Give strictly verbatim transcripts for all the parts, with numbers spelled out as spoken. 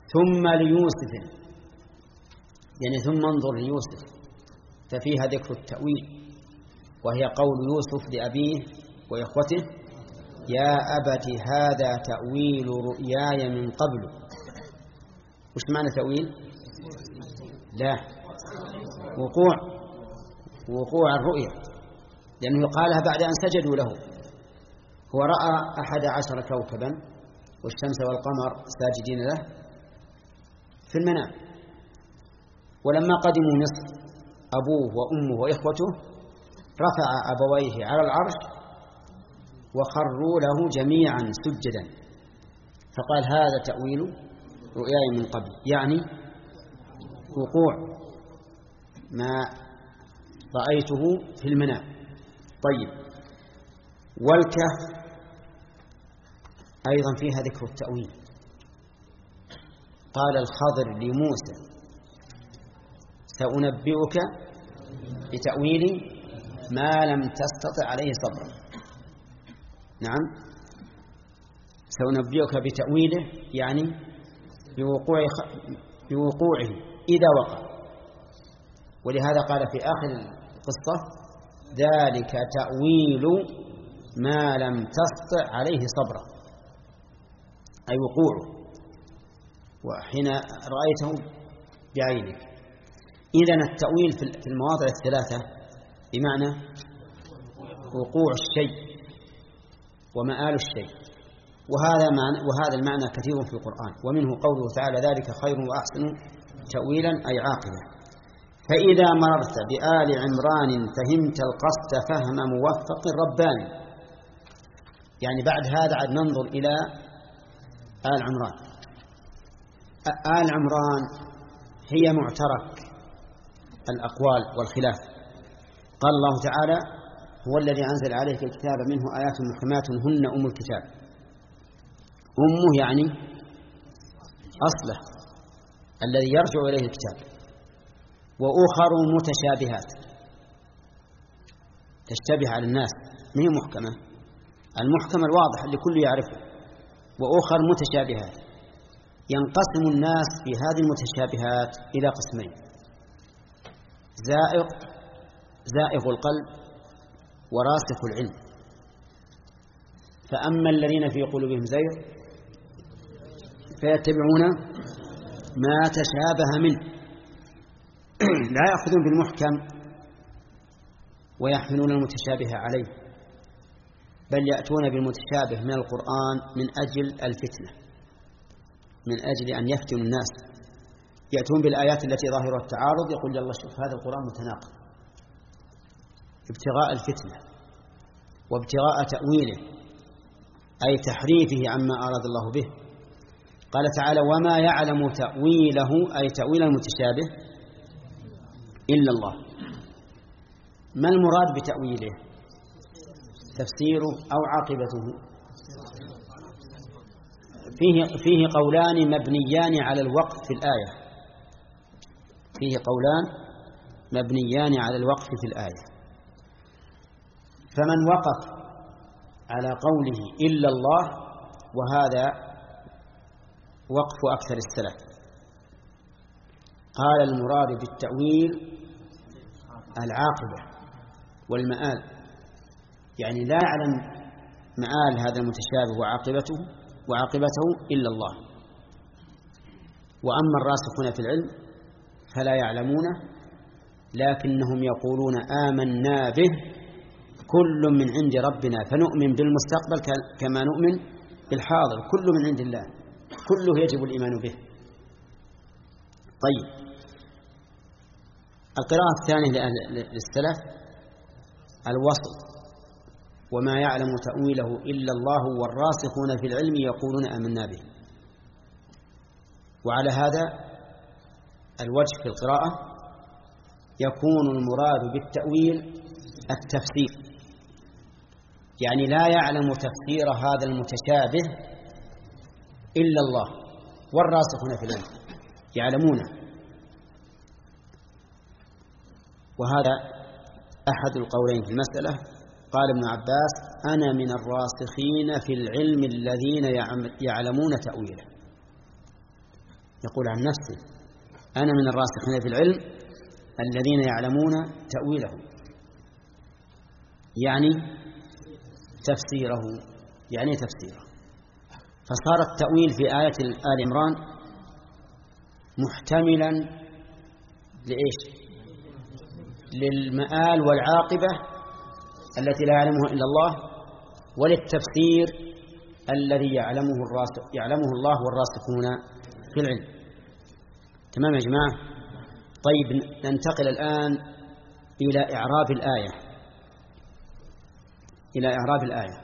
ثم ليوسف، يعني ثم انظر ليوسف، ففيها ذكر التأويل، وهي قول يوسف لأبيه وإخوته: يا أبت هذا تأويل رؤياي من قبل. وش معنى تأويل؟ لا، وقوع وقوع الرؤيا، لأنه قالها بعد أن سجدوا له. هو رأى أحد عشر كوكبا والشمس والقمر ساجدين له في المنام، ولما قدموا مصر أبوه وأمه وإخوته رفع أبويه على العرش وخروا له جميعا سجدا، فقال: هذا تأويل رؤياي من قبل، يعني وقوع ما رأيته في المنام. طيب، والكهف أيضا فيها ذكر التأويل. قال الخضر لموسى: سأنبئك بتأويل ما لم تستطع عليه صبرا. نعم، سأنبئك بتأويله يعني بوقوع بوقوعه إذا وقع. ولهذا قال في آخر القصة: ذلك تأويل ما لم تستطع عليه صبرا، أي وقوعه وحين رأيته بعينك. إذن التأويل في المواضع الثلاثة بمعنى وقوع الشيء ومآل الشيء، وهذا معنى وهذا المعنى كثير في القرآن، ومنه قوله تعالى: ذلك خير وأحسن تأويلا أي عاقبة. فإذا مررت بآل عمران فهمت القصد فهم موفق رباني. يعني بعد هذا عاد ننظر إلى آل عمران. آل عمران هي معترك الأقوال والخلاف. قال الله تعالى: هو الذي أنزل عليك الكتاب منه آيات محكمات هن أم الكتاب. أمه يعني أصله الذي يرجع إليه الكتاب. وأخر متشابهات تشتبه على الناس، ما هي محكمة، المحكمة الواضح اللي كل يعرفه. وأخر متشابهات، ينقسم الناس في هذه المتشابهات إلى قسمين: زائغ زائغ القلب وراسخ العلم. فأما الذين في قلوبهم زيغ فيتبعون ما تشابه منه، لا يأخذون بالمحكم ويحملون المتشابه عليه، بل يأتون بالمتشابه من القرآن من أجل الفتنة، من أجل أن يفتنوا الناس. يأتون بالآيات التي ظاهرها التعارض، يقول: الله شوف هذا القرآن متناقض، ابتغاء الفتنة وابتغاء تأويله، أي تحريفه عما أراد الله به. قال تعالى: وما يعلم تأويله، أي تأويل المتشابه، إلا الله. ما المراد بتأويله؟ تفسيره أو عاقبته؟ فيه فيه قولان مبنيان على الوقف في الآية، فيه قولان مبنيان على الوقف في الآية. فمن وقف على قوله إلا الله، وهذا وقف أكثر السلف، قال: المراد بالتأويل العاقبة والمآل، يعني لا يعلم مآل هذا المتشابه وعاقبته وعاقبته إلا الله. وأما الراسخون في العلم فلا يعلمونه، لكنهم يقولون: آمنا به كل من عند ربنا، فنؤمن بالمستقبل كما نؤمن بالحاضر، كل من عند الله، كله يجب الإيمان به. طيب، القراءة الثانية للسلف الوصل: وما يعلم تأويله إلا الله والراسخون في العلم يقولون آمنا به. وعلى هذا الوجه في القراءة يكون المراد بالتأويل التفسير، يعني لا يعلم تفسير هذا المتشابه إلا الله والراسخون في العلم يعلمونه. وهذا أحد القولين في المسألة. قال ابن عباس: أنا من الراسخين في العلم الذين يعلمون تأويله. يقول عن نفسه أنا من الراسخين في العلم الذين يعلمون تأويله، يعني تفسيره، يعني تفسيره. فصار التأويل في آية آل عمران محتملا لإيش؟ للمآل والعاقبة التي لا يعلمها إلا الله، وللتفسير الذي يعلمه الراسخ يعلمه الله والراسخون في العلم. تمام يا جماعة؟ طيب ننتقل الآن إلى إعراب الآية إلى إعراب الآية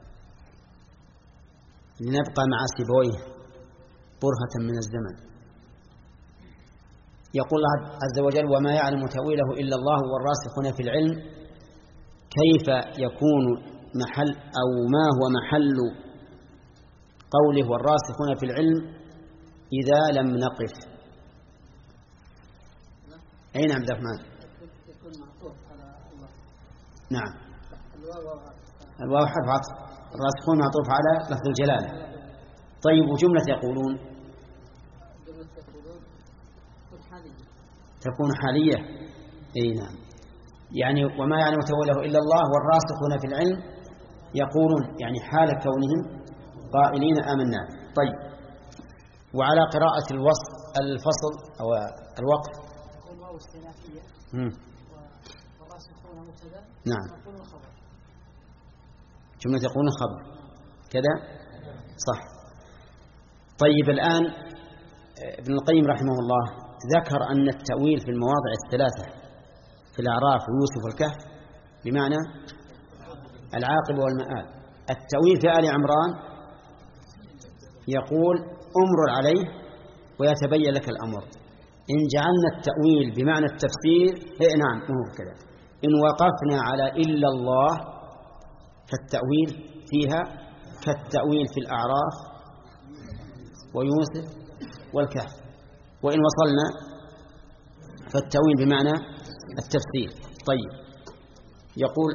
لنبقى مع سيبويه برهة من الزمن. يقول الله عز وجل وما يعلم تأويله إلا الله والراسخون في العلم. كيف يكون محل أو ما هو محل قوله والراسخون في العلم إذا لم نقف؟ أين عبد الرحمن؟ يكون معطوف على الله. نعم، الواو حرف عطف، الراسخون معطوف على لفظ الجلالة. طيب وجملة يقولون تكون حالية. أي نعم، يعني وما يعلم تأويله إلا الله والراسخون في العلم يقولون، يعني حال كونهم قائلين آمنا. طيب وعلى قراءة الوصف الفصل أو الوقف واو استئنافية والراسخون مبتدأ. نعم، يقولون خبر، جملة يقولون خبر كذا صح. طيب الآن ابن القيم رحمه الله ذكر أن التأويل في المواضع الثلاثة في الأعراف ويوسف والكهف بمعنى العاقبة والمآل. التأويل في آل عمران يقول أمر عليه ويتبين لك الأمر. إن جعلنا التأويل بمعنى التفسير إيه نعم هو كذا. إن وقفنا على إلا الله فالتأويل فيها كالتأويل في الأعراف ويوسف والكهف. وإن وصلنا فالتأويل بمعنى التفسير. طيب يقول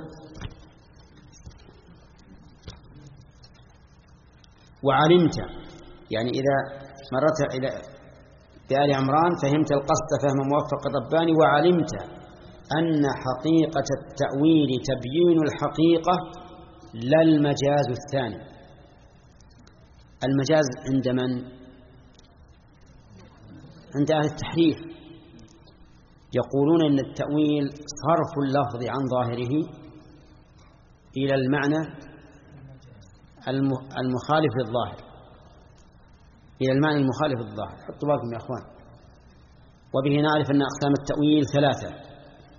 وعلمت، يعني إذا مرت إلى بآل عمران فهمت القصد فهم موفق الرباني. وعلمت أن حقيقة التأويل تبيين الحقيقة لا المجاز الثاني. المجاز عند من؟ عند أهل التحريف، يقولون أن التأويل صرف اللفظ عن ظاهره إلى المعنى المخالف للظاهر، إلى المعنى المخالف للظاهر. حطوا بالكم يا أخوان. وبه نعرف أن أقسام التأويل ثلاثة: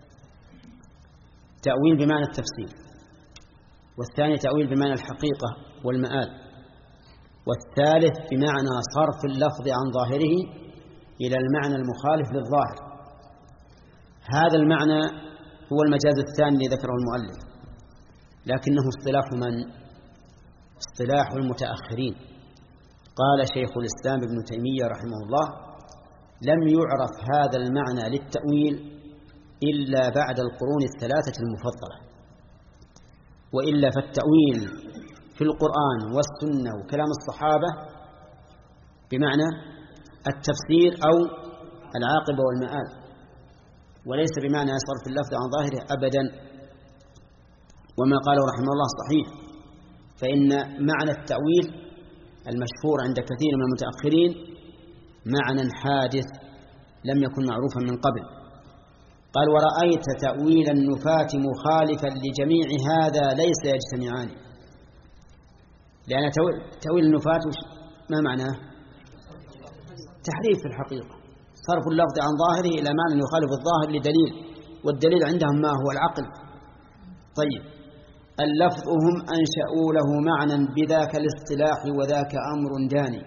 تأويل بمعنى التفسير، والثاني تأويل بمعنى الحقيقة والمآل، والثالث بمعنى صرف اللفظ عن ظاهره إلى المعنى المخالف للظاهر. هذا المعنى هو المجاز الثاني الذي ذكره المؤلف، لكنه اصطلاح من؟ اصطلاح المتأخرين. قال شيخ الإسلام ابن تيمية رحمه الله: لم يعرف هذا المعنى للتأويل إلا بعد القرون الثلاثة المفضلة، وإلا فالتأويل في القرآن والسنة وكلام الصحابة بمعنى التفسير أو العاقبة والمآل، وليس بمعنى صرف اللفظ عن ظاهره أبدا. وما قاله رحمه الله صحيح، فإن معنى التأويل المشهور عند كثير من المتأخرين معنى حادث لم يكن معروفا من قبل. قال: ورأيت تأويل النفاة مخالفا لجميع هذا ليس يجتمعان. لأن تأويل النفاة ما معناه؟ تحريف في الحقيقة، صرف اللفظ عن ظاهره إلى معنى يخالف الظاهر لدليل، والدليل عندهم ما هو؟ العقل. طيب اللفظ هم أنشأوا له معنى بذاك الاصطلاح وذاك أمر داني،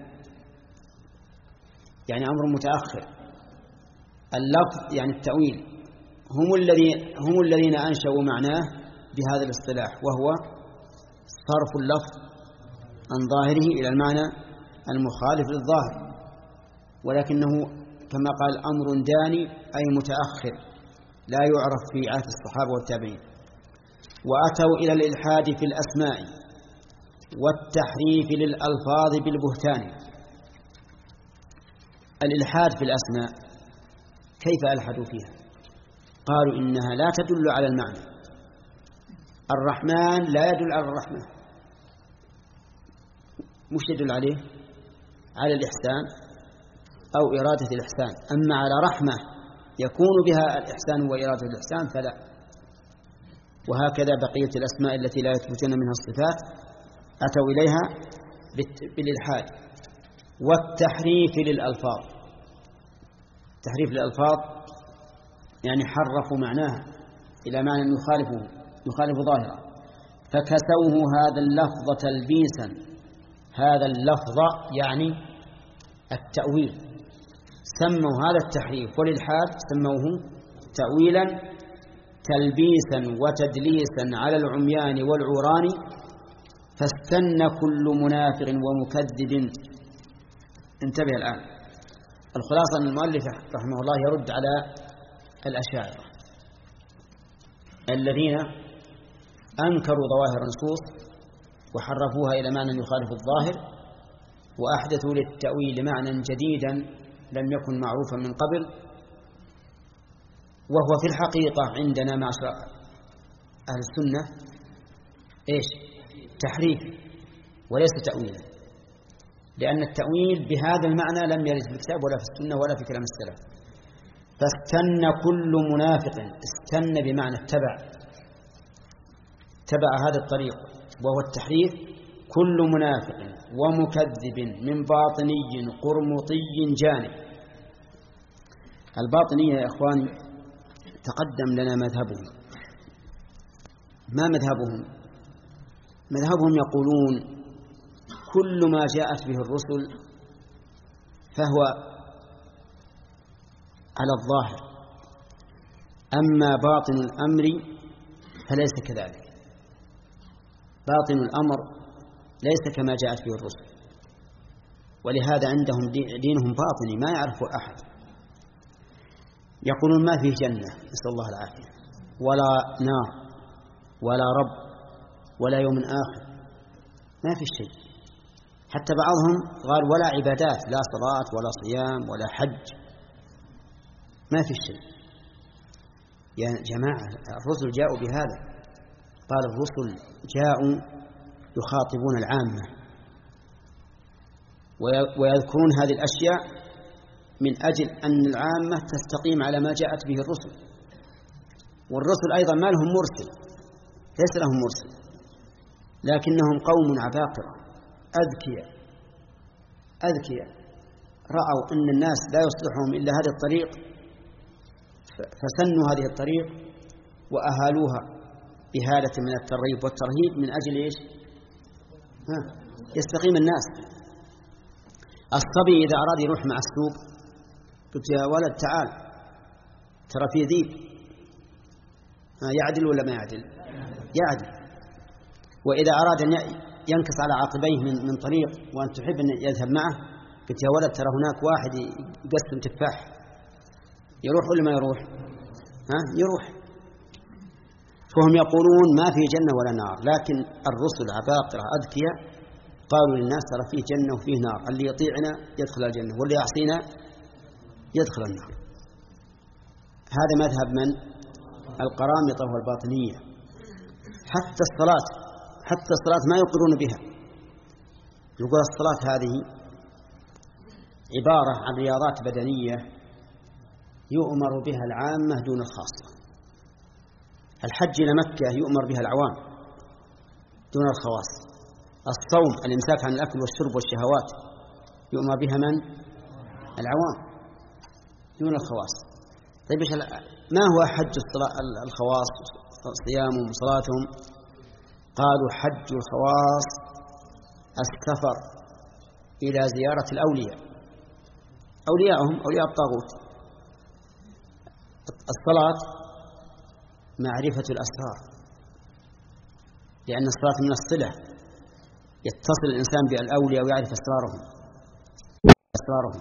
يعني أمر متأخر. اللفظ يعني التأويل هم الذين هم الذين أنشأوا معناه بهذا الاصطلاح، وهو صرف اللفظ عن ظاهره إلى المعنى المخالف للظاهر، ولكنه كما قال أمر داني أي متأخر لا يعرف في عهد الصحابة والتابعين. وأتوا إلى الإلحاد في الأسماء والتحريف للألفاظ بالبهتان. الإلحاد في الأسماء كيف ألحدوا فيها؟ قالوا إنها لا تدل على المعنى. الرحمن لا يدل على الرحمة، مش يدل عليه؟ على الإحسان أو إرادة الإحسان. أما على رحمة يكون بها الإحسان وإرادة الإحسان فلا. وهكذا بقية الأسماء التي لا يثبتون منها الصفات أتوا إليها بالإلحاد. والتحريف للألفاظ، تحريف للألفاظ يعني حرفوا معناها إلى معنى يخالفه يخالف ظاهره، فكسوه هذا اللفظ تلبيسا. هذا اللفظ يعني التأويل، سموا هذا التحريف والإلحاد سموه تأويلا تلبيسا وتدليسا على العميان والعوران، فاستن كل منافق ومكذب. انتبه الآن، الخلاصة أن المؤلف رحمه الله يرد على الأشاعرة الذين أنكروا ظواهر النصوص وحرفوها إلى معنى يخالف الظاهر، وأحدثوا للتأويل معنى جديدا لم يكن معروفا من قبل، وهو في الحقيقة عندنا معشر أهل السنة إيش؟ تحريف وليس تأويلا، لأن التأويل بهذا المعنى لم يرد في الكتاب ولا في السنة ولا في كلام السلف. فاستن كل منافق، استن بمعنى اتبع، تبع هذا الطريق وهو التحريف، كل منافق ومكذب من باطني قرمطي جانب. الباطنية يا إخواني تقدم لنا مذهبهم. ما مذهبهم؟ مذهبهم يقولون كل ما جاءت به الرسل فهو على الظاهر، أما باطن الأمر فليس كذلك. باطن الأمر ليس كما جاءت به الرسل، ولهذا عندهم دينهم باطني ما يعرفه أحد. يقولون ما فيه جنة، نسأل الله العافية، ولا نار ولا رب ولا يوم آخر، ما في شيء. حتى بعضهم قال ولا عبادات، لا صلاة ولا صيام ولا حج، ما في شيء. يا جماعة الرسل جاءوا بهذا. قال الرسل جاءوا يخاطبون العامة ويذكرون هذه الأشياء من أجل أن العامة تستقيم على ما جاءت به الرسل. والرسل أيضا ما لهم مرسل، ليس لهم مرسل، لكنهم قوم عباقرة أذكياء أذكياء رأوا أن الناس لا يصلحهم إلا هذا الطريق، فسنوا هذه الطريق وأهالوها بهالة من الترغيب والترهيب من أجل إيش؟ ها يستقيم الناس. الصبي إذا أراد يروح مع السوق قلت يا ولد تعال ترى في ذيب، يعدل ولا ما يعدل؟ يعدل. وإذا أراد أن ينكس على عقبيه من من طريق وأن تحب أن يذهب معه قلت يا ولد ترى هناك واحد يقسم تفاح، يروح ولا ما يروح؟ ها يروح. فهم يقولون ما في جنة ولا نار، لكن الرسل عباقرة أذكياء قالوا للناس ترى فيه جنة وفيه نار، اللي يطيعنا يدخل الجنة واللي يعصينا يدخل النار. هذا مذهب من؟ القرامطة والباطنية. حتى الصلاة حتى الصلاة ما يقرون بها، يقول الصلاة هذه عبارة عن رياضات بدنية يؤمر بها العامة دون الخاصة. الحج إلى مكة يؤمر بها العوام دون الخواص. الصوم الإمساك عن الأكل والشرب والشهوات يؤمر بها من؟ العوام دون الخواص. طيب ما هو حج الخواص؟ صيامهم وصلاتهم. قالوا حج الخواص السفر إلى زيارة الأولياء، أولياءهم أولياء الطاغوت. الصلاة معرفة الأسرار، لأن الصلاة من الصلة، يتصل الإنسان بالأولياء ويعرف أسرارهم أسرارهم